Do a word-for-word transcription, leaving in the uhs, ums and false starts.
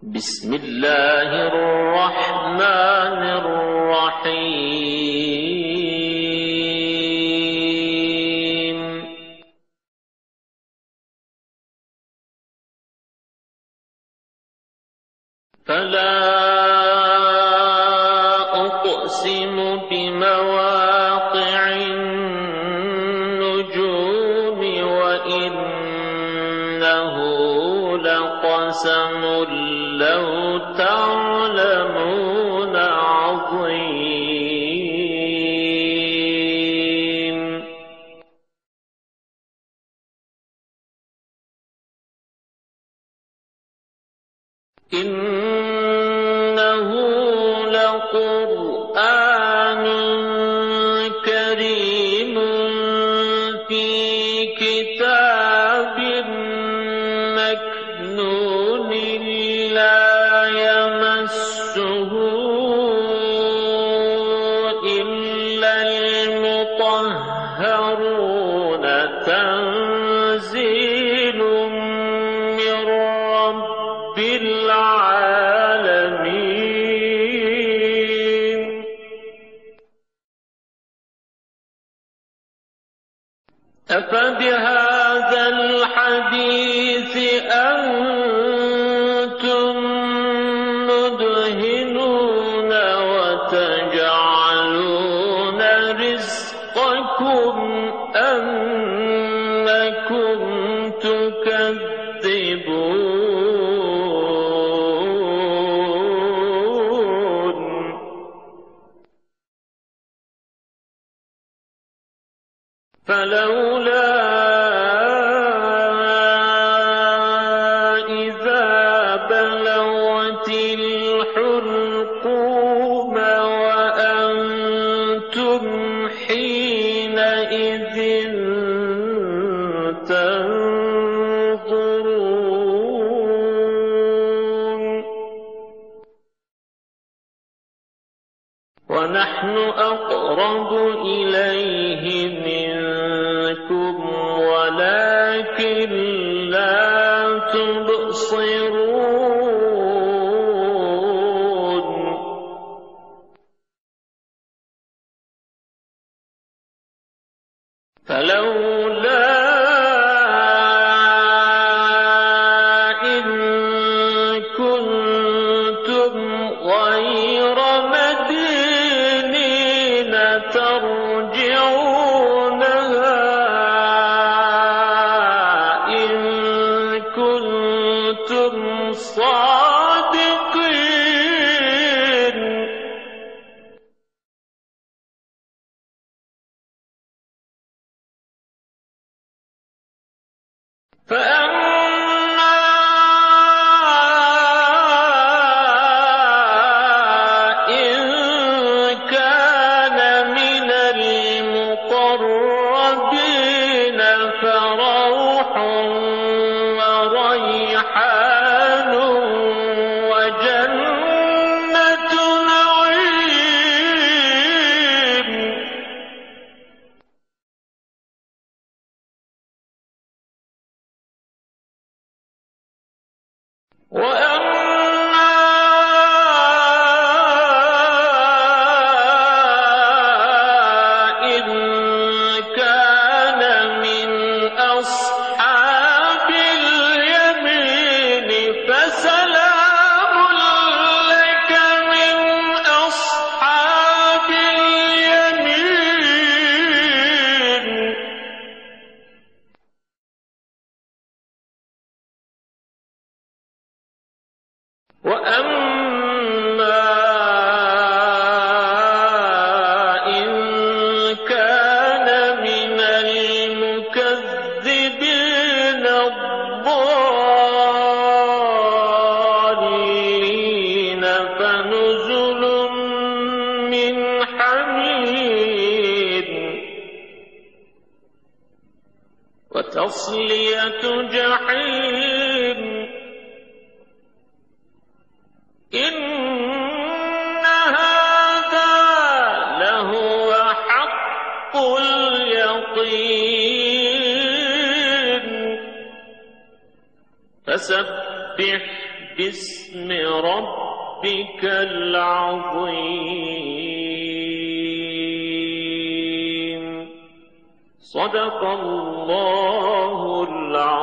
بسم الله الرحمن الرحيم فلا أقسم بمواقع النجوم وإنه لقسم لو تعلمون عظيم إنه لقرآن كريم في كتاب مكنون لا يمسه إلا المطهرون تنزيل من رب العالمين أفبهذا الحديث أنتم مدهنون وتجعلون رزقكم أنكم تكذبون فلولا إذا بلغت الحلقوم وأنتم حينئذ تنظرون ونحن أقرب إليه منكم ولكن لا تبصرون فلولا إن كنتم غير مدينين ترجعونها إن كنتم صادقين فأما إن كان من المقربين فروح وريحان وجنة نعيم وأما إن كان من أصحاب اليمين فسلام لك من أصحاب اليمين وأما إن كان من المكذبين الضالين فنزل من حميم وتصلية جحيم إن هذا لهو حق اليقين فسبح باسم ربك العظيم. صدق الله العظيم.